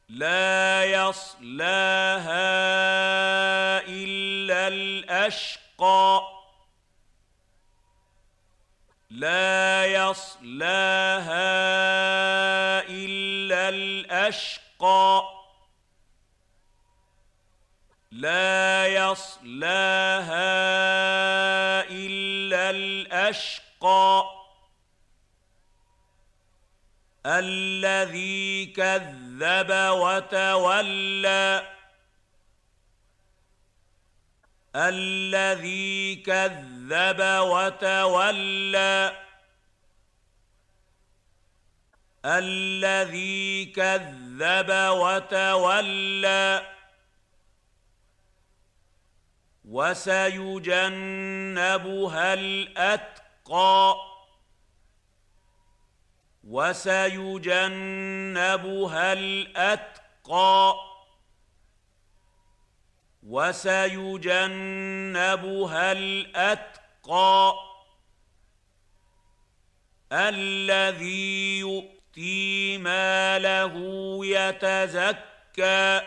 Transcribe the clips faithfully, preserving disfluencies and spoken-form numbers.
لا يصلاها إلا الأشقى لا يصلاها إلا الأشقى لا يصلاها إلا الأشقى الذي كذب وتولى الذي كذب وتولى الذي كذب وتولى وسيجنبها الأتقى وسيجنبها الأتقى وسيجنبها الأتقى الذي يؤتي ماله يتزكى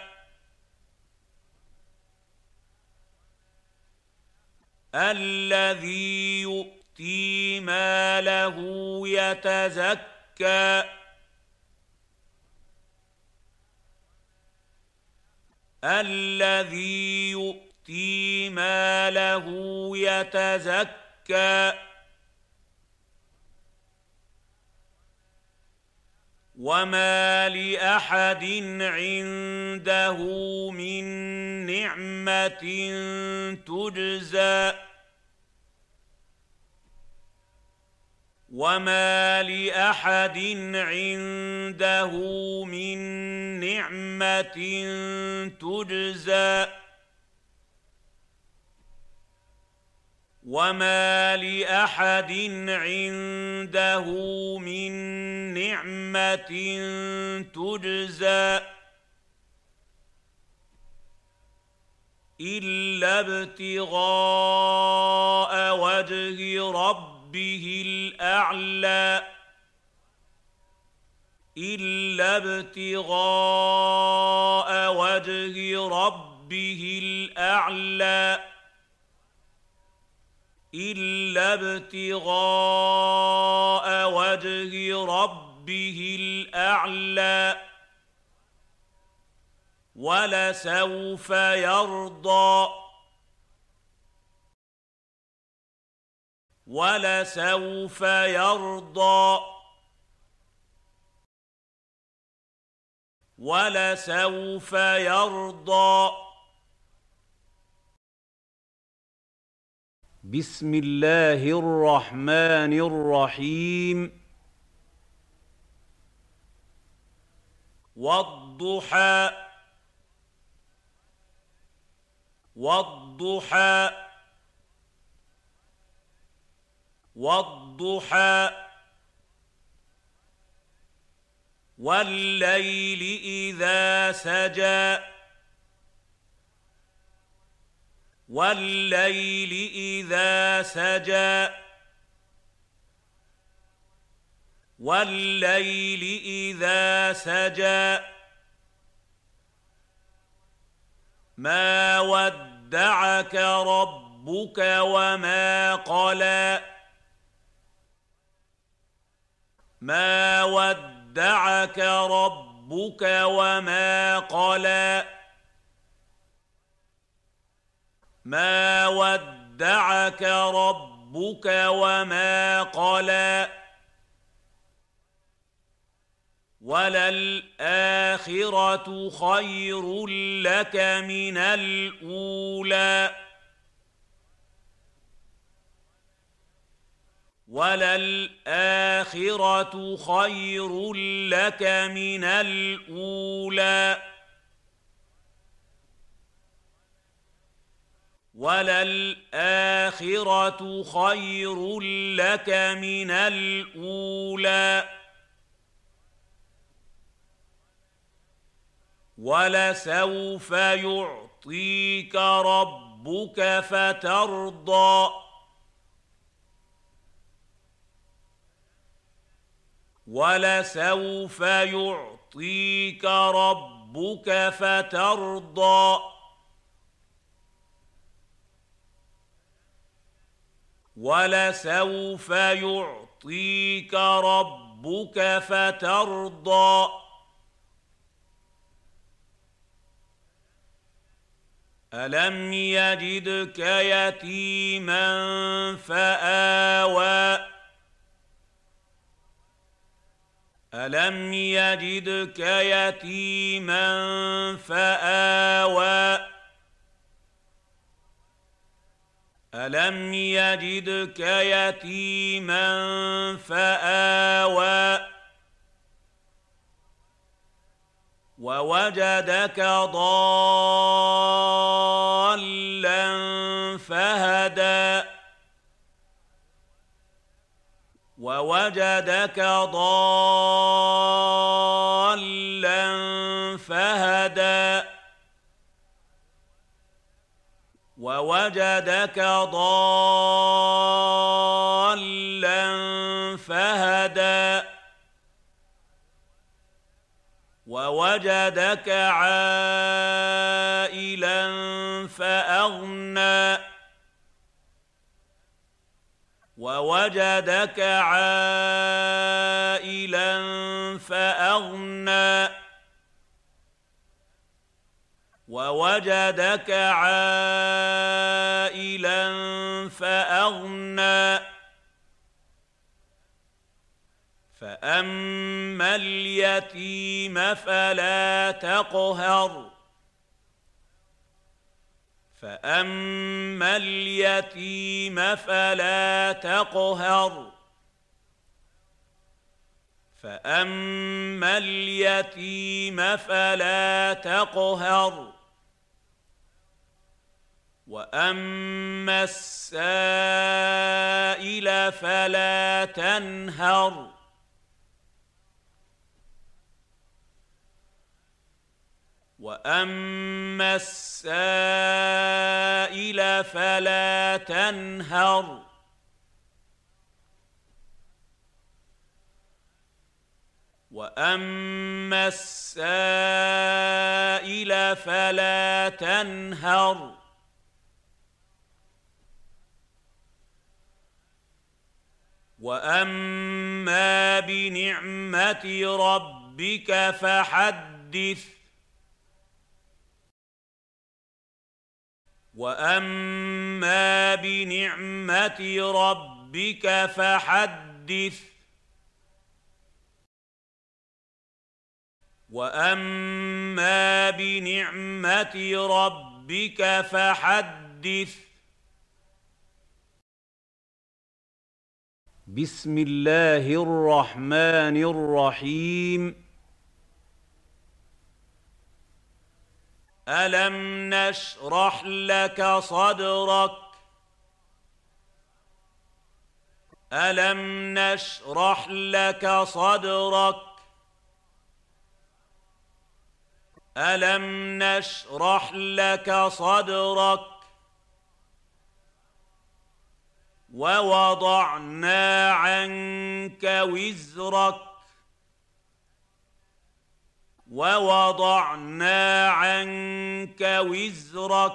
الذي يؤتي ماله يتزكى الذي يؤتي ماله يتزكى وما لأحد عنده من نعمة تجزى وما لأحد عنده من نعمة تجزى وما لأحد عنده من نعمة تجزى إلا ابتغاء وجه ربه الأعلى إلا ابتغاء وجه ربه الأعلى إلا ابتغاء وجه ربه الأعلى ولسوف يرضى ولسوف يرضى ولسوف يرضى بسم الله الرحمن الرحيم والضحى والضحى والضحى والليل إذا سجى والليل إذا سجى والليل إذا سجى ما ودعك ربك وما قلى ما ودعك ربك وما قلى ما ودعك ربك وما قلى وللآخرة خير لك من الأولى وللآخرة خير لك من الأولى وللآخرة خير لك من الأولى ولسوف يعطيك ربك فترضى ولسوف يعطيك يعطيك ربك فترضى ولسوف يعطيك ربك فترضى ألم يجدك يتيما فآوى ألم يجدك يتيما فآوى ألم يجدك يتيما فآوى ووجدك ضالا فهدى ووجدك ضالا فهدى ووجدك ضالا فهدى ووجدك عائلا فأغنى ووجدك عائلا فأغنى ووجدك عائلا فأغنى فأما اليتيم فلا تقهر فأما اليتيم فلا تقهر فأما اليتيم فلا تقهر وأما السائل فلا تنهر وأما السائل فلا تنهر وأما السائل فلا تنهر وأما بنعمة ربك فحدث وأما بنعمة ربك فحدث وأما بنعمة ربك فحدث بسم الله الرحمن الرحيم ألم نشرح لك صدرك ألم نشرح لك صدرك ألم نشرح لك صدرك ووضعنا عنك وزرك ووضعنا عنك وزرك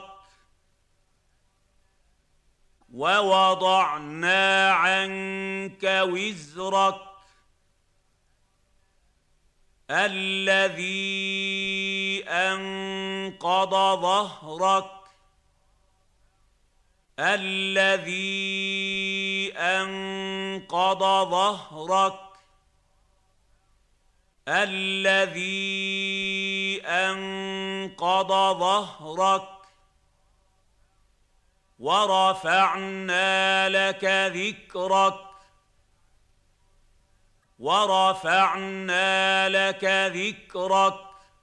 ووضعنا عنك وزرك الذي أنقض ظهرك الذي أنقض ظهرك الذي أنقض ظهرك ورفعنا لك ذكرك ورفعنا لك ذكرك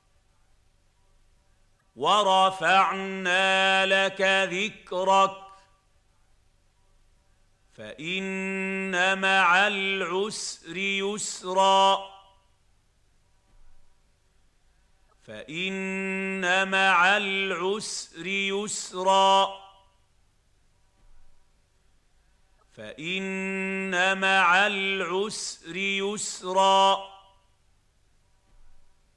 ورفعنا لك ذكرك فإن مع العسر يسرا فإن مع العسر يسرا فإن مع العسر يسرا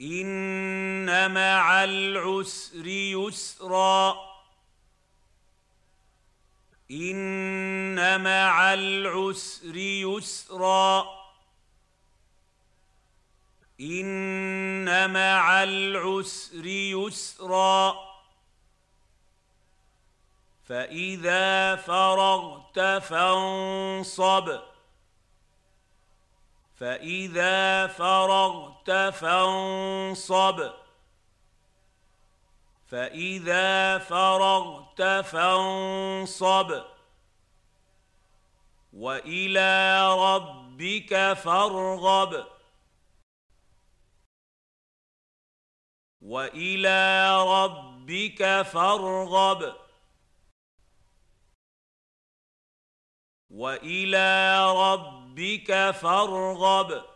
إن مع العسر يسرا إن مع العسر يسرا إن مع العسر يسرا فإذا فرغت فانصب فإذا فرغت فانصب فإذا فرغت فانصب وإلى ربك فارغب وإلى ربك فارغب وإلى ربك فارغب